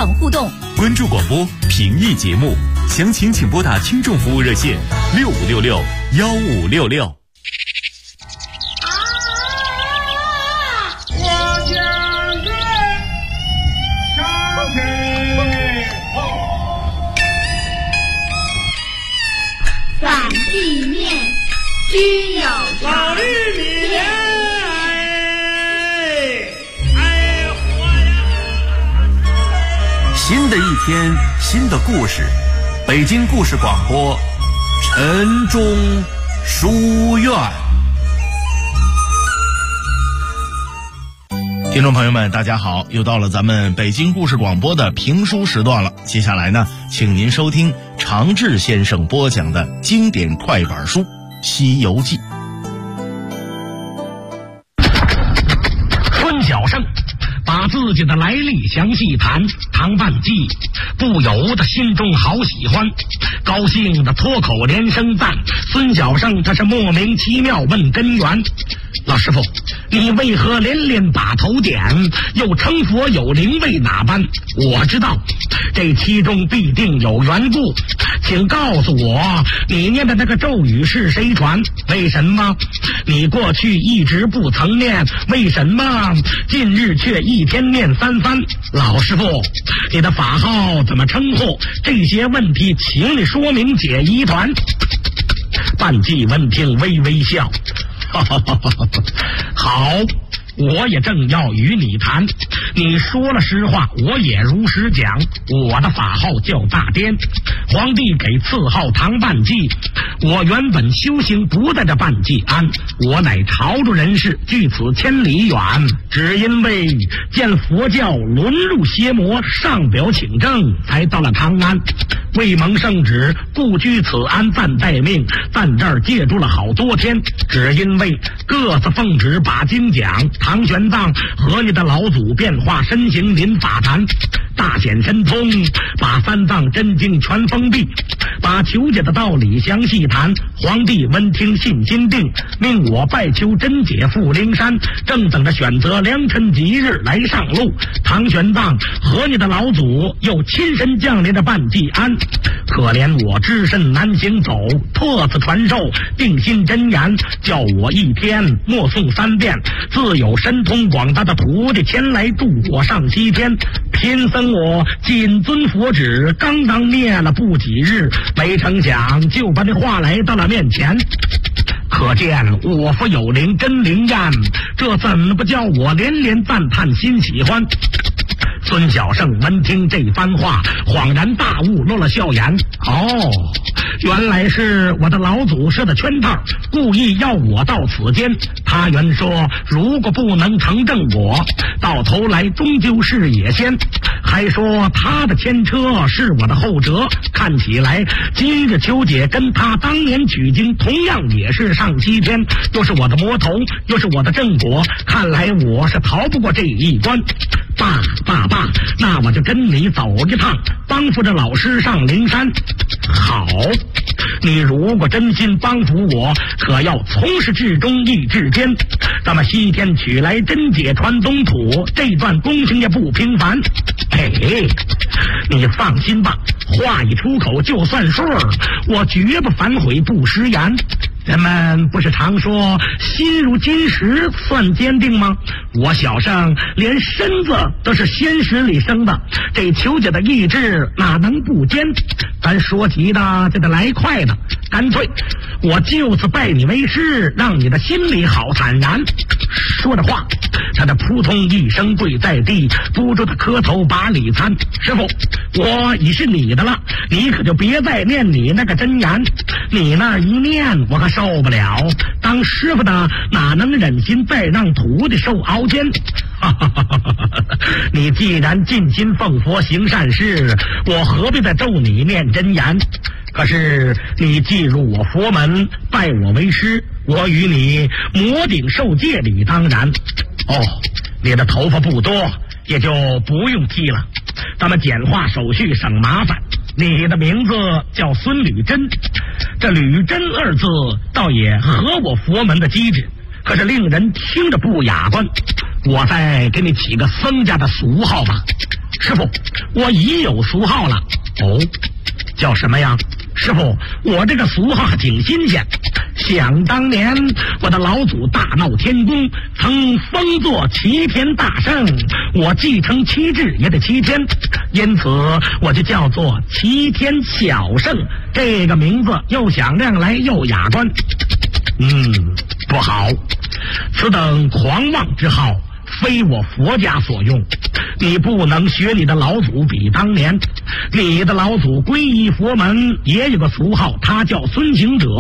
场互动。 关注广播，评议节目，详情请拨打听众服务热线6566-1566。 散地面均有老绿米莲， 新的一天，新的故事，北京故事广播，晨钟书院。听众朋友们，大家好，又到了咱们北京故事广播的评书时段了。接下来呢，请您收听常志先生播讲的经典快板书《西游记》。 孙小生把自己的来历详细谈，唐半记不由得心中好喜欢，高兴的脱口连声赞。孙小生他是莫名其妙问根源：老师傅，你为何连连把头点，又称佛有灵为哪般？我知道这其中必定有缘故，请告诉我，你念的那个咒语是谁传？为什么你过去一直不曾念？为什么近日却一天念3番？老师傅，你的法号怎么称呼？这些问题请你说明解疑团。半记闻听微微笑，好，我也正要与你谈。你说了实话，我也如实讲。我的法号叫大颠，皇帝给赐号唐半记。我原本修行不在这半记庵，我乃朝中人士，距此千里远，只因为见佛教沦入邪魔，上表请证，才到了唐安。未蒙圣旨，故居此安暂待命，暂这儿借住了好多天。只因为各自奉旨把经讲，唐玄奘和你的老祖变化身形临法坛，大显神通，把三藏真经全封闭，把求解的道理详细谈。皇帝闻听信心定，命我拜求真解赴灵山，正等着选择良辰吉日来上路。唐玄奘和你的老祖又亲身降临的半记庵，可怜我只身难行走，特此传授定心真言，叫我一天默诵3遍，自有神通广大的徒弟前来助我上西天。贫僧我谨遵佛旨，刚刚念了不几日，没成想就把那话来到了面前。可见我佛有灵，真灵验，这怎么不叫我连连赞叹心喜欢？孙小生闻听这番话，恍然大悟，露了笑颜。哦，原来是我的老祖设的圈套，故意要我到此间。他原说如果不能成正果，到头来终究是野仙，还说他的前车是我的后辙。看起来今日求解跟他当年取经同样也是上西天，又是我的魔头，又是我的正果，看来我是逃不过这一关。爸，那我就跟你走一趟，帮扶着老师上灵山。好，你如果真心帮扶我，可要从始至终意至坚。咱们西天取来真解传东土，这段功行也不平凡。嘿，你放心吧，话一出口就算数，我绝不反悔不食言。人们不是常说心如金石算坚定吗？我小生连身子都是仙石里生的，这求解的意志哪能不坚？咱说急的就得来快的，干脆我就此拜你为师，让你的心里好坦然。说着话，他的扑通一声跪在地，不住的磕头把礼参。师傅，我已是你的了，你可就别再念你那个真言，你那一念我可受不了。当师傅的哪能忍心再让徒弟受熬煎？你既然尽心奉佛行善事，我何必再咒你念真言？可是你进入我佛门，拜我为师，我与你摩顶受戒礼当然。哦，你的头发不多，也就不用剃了，咱们简化手续省麻烦。你的名字叫孙履真，这履真2字倒也合我佛门的机制，可是令人听着不雅观，我再给你起个僧家的俗号吧。 师傅，我已有俗号了。哦，叫什么呀？师傅，我这个俗号还挺新鲜。想当年我的老祖大闹天宫，曾封作齐天大圣，我继承齐制也得齐天，因此我就叫做齐天小圣。这个名字又响亮来又雅观。不好，此等狂妄之号非我佛家所用，你不能学你的老祖比当年。你的老祖皈依佛门也有个俗号，他叫孙行者，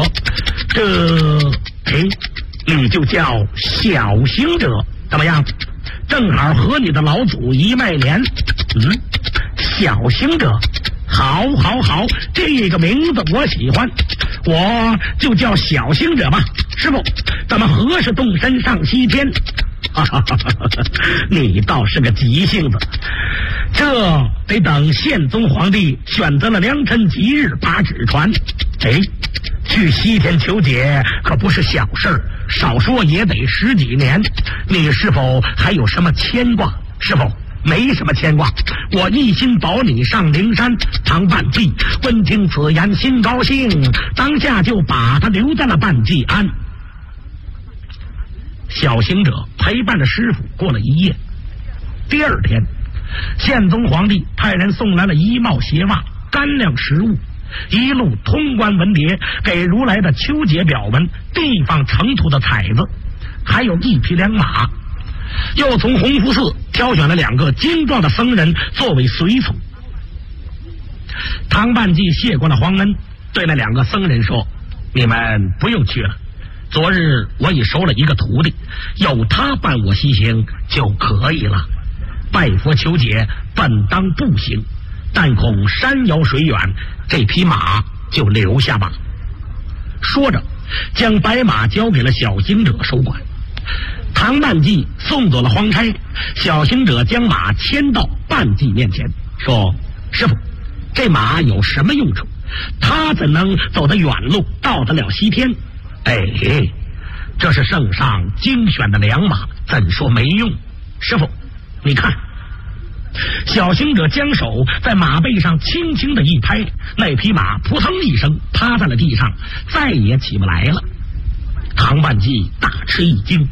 你就叫小行者，怎么样？正好和你的老祖一脉连。小行者，好，这个名字我喜欢，我就叫小行者吧。师傅，咱们何时动身上西天？你倒是个急性子，这得等宪宗皇帝选择了良辰吉日把旨传。去西天求解可不是小事儿，少说也得10几年。你是否还有什么牵挂？师傅，没什么牵挂，我一心保你上灵山。唐半季闻听此言心高兴，当下就把他留在了半季庵。小行者陪伴着师傅过了一夜。第二天，宪宗皇帝派人送来了衣帽鞋袜、干粮食物，一路通关文牒，给如来的秋节表文、地方成土的彩子，还有1匹良马。又从弘福寺挑选了2个精壮的僧人作为随从。唐半季谢过了皇恩，对那2个僧人说：“你们不用去了，昨日我已收了一个徒弟，有他伴我西行就可以了。拜佛求解本当步行，但恐山遥水远，这匹马就留下吧。”说着将白马交给了小行者收管。唐半季送走了皇差，小行者将马牵到半季面前，说：“师傅，这马有什么用处？他怎能走得远路到得了西天？”这是圣上精选的良马，怎说没用？师傅，你看。小行者将手在马背上轻轻的一拍，那匹马扑腾一声趴在了地上，再也起不来了。唐半季大吃一惊，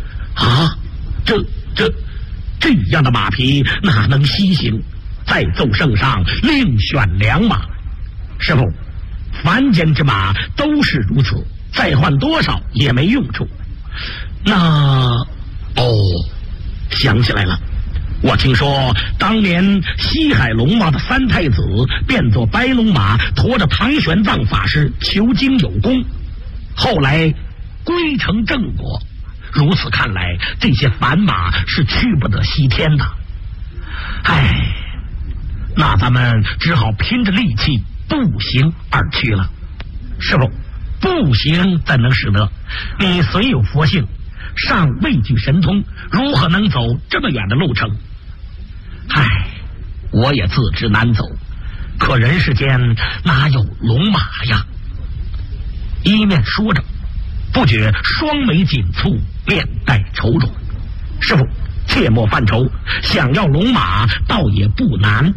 这样的马匹哪能西行？再奏圣上另选良马。师傅，凡间之马都是如此，再换多少也没用处。想起来了，我听说当年西海龙王的3太子变作白龙马，驮着唐玄奘法师求经有功，后来归成正果。如此看来，这些凡马是去不得西天的。那咱们只好拼着力气步行而去了。师傅，步行怎能使得？你虽有佛性，尚未具神通，如何能走这么远的路程？我也自知难走，可人世间哪有龙马呀？一面说着，不觉双眉紧蹙，面带愁容。师傅，切莫犯愁，想要龙马倒也不难。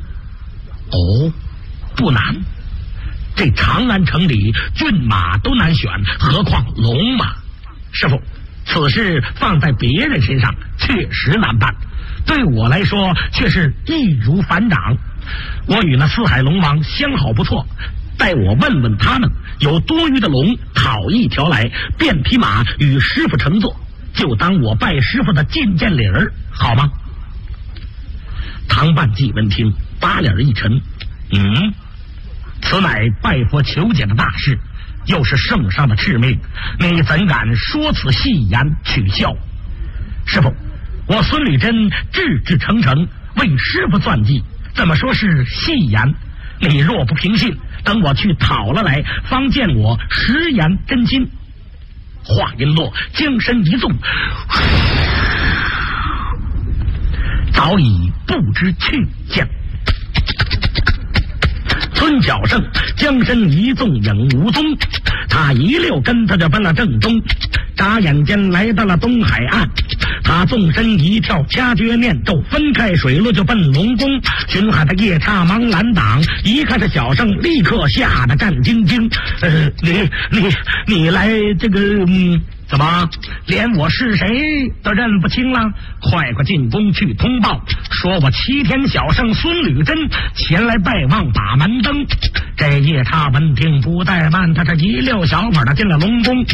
不难？这长安城里骏马都难选，何况龙马？师傅，此事放在别人身上确实难办，对我来说却是易如反掌。我与那四海龙王相好不错，待我问问他们，有多余的龙讨一条来，变匹马与师傅乘坐，就当我拜师傅的进见礼儿，好吗？唐半季闻听，把脸一沉，此乃拜佛求解的大事，又是圣上的敕命，你怎敢说此戏言取笑？师傅，我孙履真志志诚诚为师傅算计，怎么说是戏言？你若不平信，等我去讨了来，方见我实言真心。话音落，将身一纵，早已不知去向。孙角胜将身一纵，影无踪，他一溜跟他就奔了正东，眨眼间来到了东海岸。 他纵身一跳，掐诀念咒，分开水路就奔龙宫。巡海的夜叉忙拦挡，一看是小圣，立刻吓得战兢兢。你来这个怎么连我是谁都认不清了？快进宫去通报，说我齐天小圣孙履真前来拜望把门灯。这夜叉闻听不怠慢，他这一溜小跑的进了龙宫。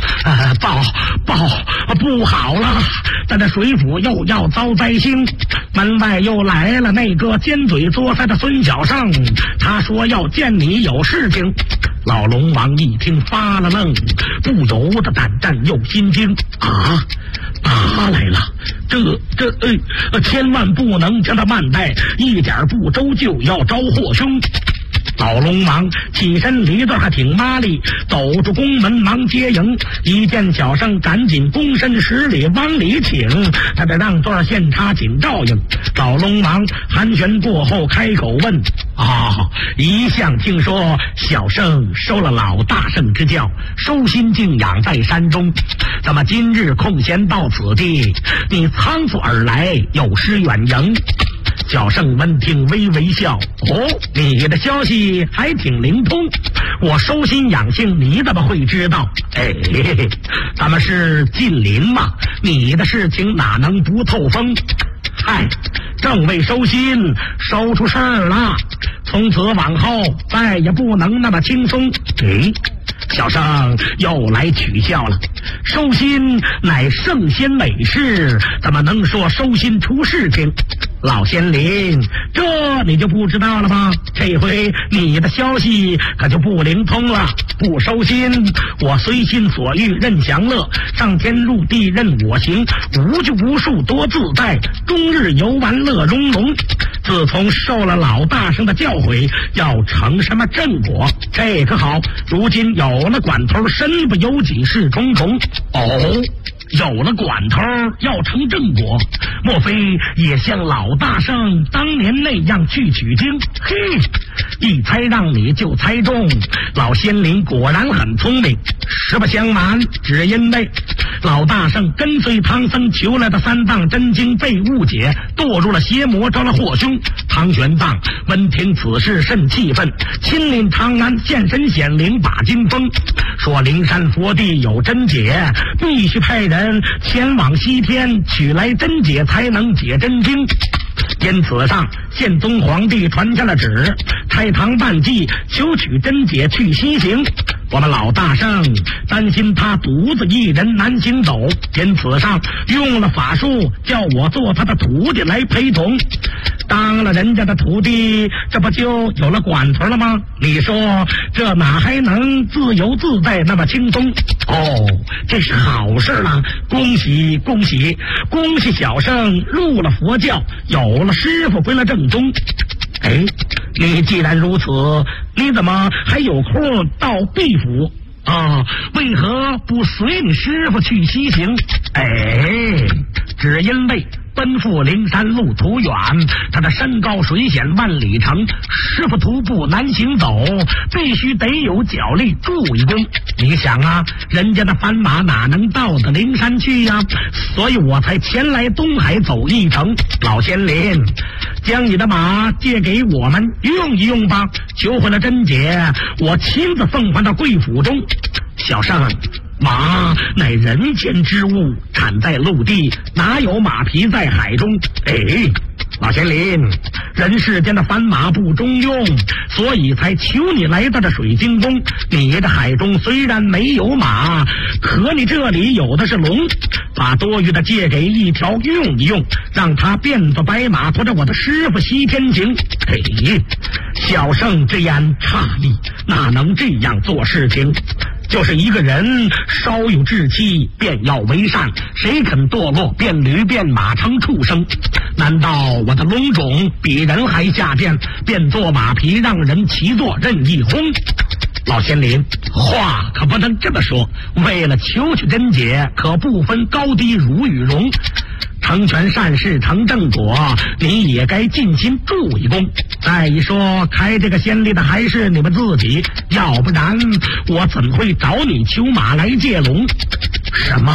不好了，咱这水府又要遭灾星，门外又来了那个尖嘴作腮的孙小圣，他说要见你有事情。老龙王一听发了愣，不由得胆战又心惊。他来了，这千万不能将他慢待，一点不周就要招祸凶。老龙王起身离得还挺麻利，走出宫门忙接迎。一见小圣，赶紧躬身施礼往里请，他得让座献插紧照应。老龙王寒暄过后开口问：一向听说小圣收了老大圣之教，收心静养在山中，怎么今日空闲到此地？你仓促而来，有失远迎。小圣闻听微微笑，你的消息还挺灵通，我收心养性你怎么会知道？咱们是近邻嘛，你的事情哪能不透风？正为收心收出事儿了，从此往后再也不能那么轻松。小圣又来取笑了，收心乃圣仙美事，怎么能说收心出事情？老仙灵，这你就不知道了吗？这回你的消息可就不灵通了。不收心，我随心所欲任享乐，上天入地任我行，无拘无束多自在，终日游玩乐融融。自从受了老大圣的教诲，要成什么正果，这可好，如今有了管头，身不由己事重重。有了管头要成正果，莫非也像老大圣当年那样去取经？一猜让你就猜中，老仙灵果然很聪明。实不相瞒，只因为老大圣跟随唐僧求来的三藏真经被误解，堕入了邪魔，招了祸凶。唐玄奘闻听此事甚气愤，亲临长安现身显灵把经封，说灵山佛地有真解，必须派人前往西天取来真解，才能解真经。因此上宪宗皇帝传下了旨，开堂办祭，求取真解去西行。我们老大圣担心他独自一人难行走，因此上用了法术，叫我做他的徒弟来陪同。当了人家的徒弟，这不就有了管头了吗？你说这哪还能自由自在那么轻松？这是好事了，恭喜恭喜恭喜小圣入了佛教，有了师傅归了正宗。你既然如此，你怎么还有空到毕府为何不随你师傅去西行？只因为奔赴灵山路途远，他的山高水险万里程，师傅徒步难行走，必须得有脚力助一功。你想啊，人家的斑马哪能到得灵山去呀？所以我才前来东海走一程。老仙灵，将你的马借给我们用一用吧，求回了真解，我亲自奉还到贵府中。小圣，马乃人间之物，产在陆地，哪有马匹在海中？老仙灵，人世间的斑马不中用，所以才求你来到这水晶宫。你的海中虽然没有马，可你这里有的是龙，把多余的借给一条用一用，让他变作白马，驮着我的师傅西天行。小圣之言差矣，哪能这样做事情？就是一个人稍有志气，便要为善，谁肯堕落变驴变马成畜生？难道我的龙种比人还下贱，变作马匹让人骑坐任意轰？老仙灵，话可不能这么说，为了求取真解，可不分高低儒与荣。成全善事成正果，你也该尽心助一功。再一说，开这个先例的还是你们自己，要不然我怎会找你求马来借龙？什么？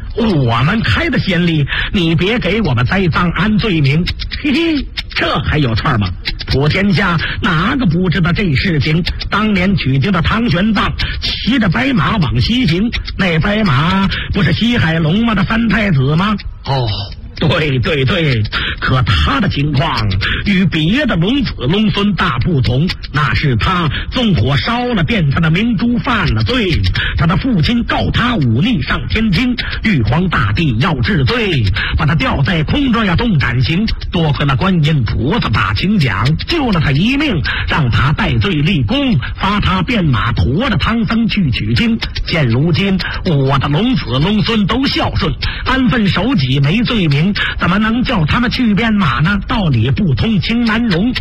我们开的先例，你别给我们栽赃安罪名。嘿嘿，这还有错吗？普天下哪个不知道这事情？当年取经的唐玄奘骑着白马往西行，那白马不是西海龙王的三太子吗？哦，对，可他的情况与别的龙子龙孙大不同，那是他纵火烧了遍他的明珠，犯了罪，他的父亲告他忤逆上天庭，玉皇大帝要治罪，把他吊在空中要动斩刑，多亏了观音菩萨把情讲，救了他一命，让他戴罪立功，发他变马驮着唐僧去取经。现如今我的龙子龙孙都孝顺，安分守己，没罪名，怎么能叫他们去变马呢？道理不通，情难容。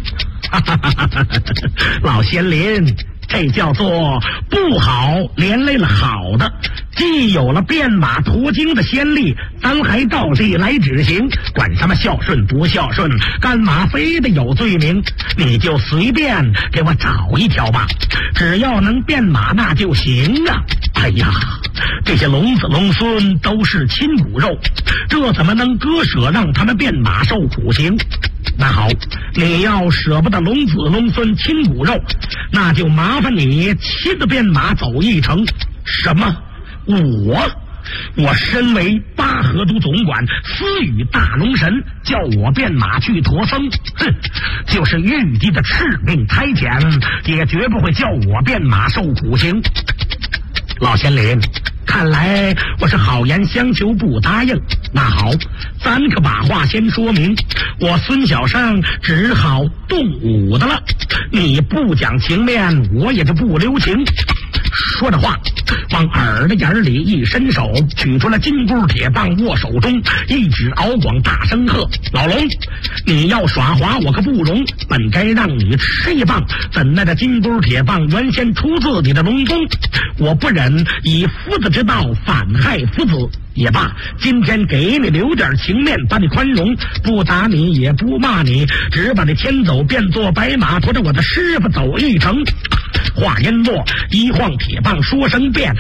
老仙林，这叫做不好连累了好的，既有了变马驮经的先例，咱还照例来执行，管什么孝顺不孝顺，干嘛非得有罪名？你就随便给我找一条吧，只要能变马那就行啊！哎呀，这些龙子龙孙都是亲骨肉，这怎么能割舍让他们变马受苦刑？那好，你要舍不得龙子龙孙亲骨肉，那就麻烦你亲自变马走一程。什么？我身为巴河都总管，私与大龙神，叫我变马去驮僧，哼，就是玉帝的敕命差遣，也绝不会叫我变马受苦刑。老仙林，看来我是好言相求不答应。那好，咱可把话先说明，我孙小生只好动武的了，你不讲情面，我也就不留情。说着话，往耳朵眼里一伸手，取出了金箍铁棒，握手中一指敖广，大声喝：老龙，你要耍滑我可不容，本该让你吃一棒，怎奈的金箍铁棒原先出自你的龙宫，我不忍以夫子之道反害夫子。也罢，今天给你留点情面，把你宽容，不打你也不骂你，只把你牵走，变作白马，驮着我的师傅走一程。话音落，一晃铁棒，说声变，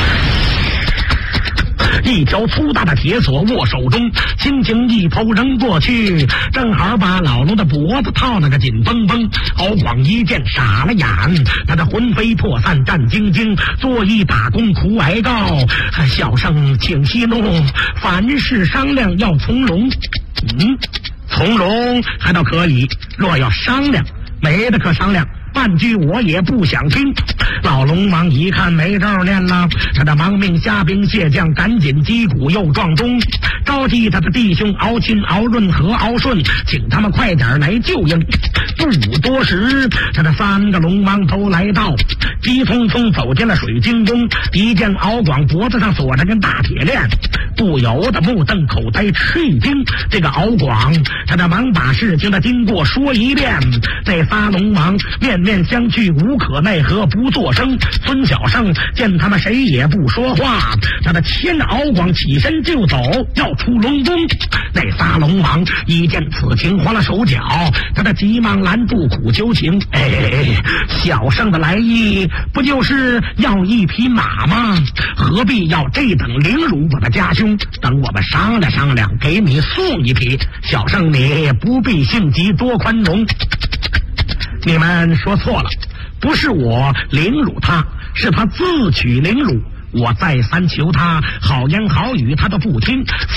一条粗大的铁索握手中，轻轻一抛扔过去，正好把老龙的脖子套了个紧绷绷。敖广一见傻了眼，他的魂飞魄散，战兢兢，作揖打躬，苦哀告：小生请息怒，凡事商量要从容。从容还倒可以，若要商量，没得可商量，半句我也不想听。老龙王一看没招念了，他的亡命虾兵蟹将赶紧击鼓又撞钟，召集他的弟兄敖钦、敖润和敖顺，请他们快点来救应。不多时，他的三个龙王头来到，急匆匆走进了水晶宫，一见敖广脖子上锁着根大铁链，不由得目瞪口呆，吃一惊。这个敖广，他的忙把事情的经过说一遍。这仨龙王面面相觑，无可奈何，不作声。孙小生见他们谁也不说话，他的牵着敖广起身就走，要出龙宫。那仨龙王一见此情，慌了手脚，他的急忙拦住，苦求情：小生的来意不就是要一匹马吗？何必要这等凌辱我的家兄？等我们商量商量，给你送一匹。小生你不必性急，多宽容。你们说错了，不是我凌辱他，是他自取凌辱。我再三求他好言好语，他都不听。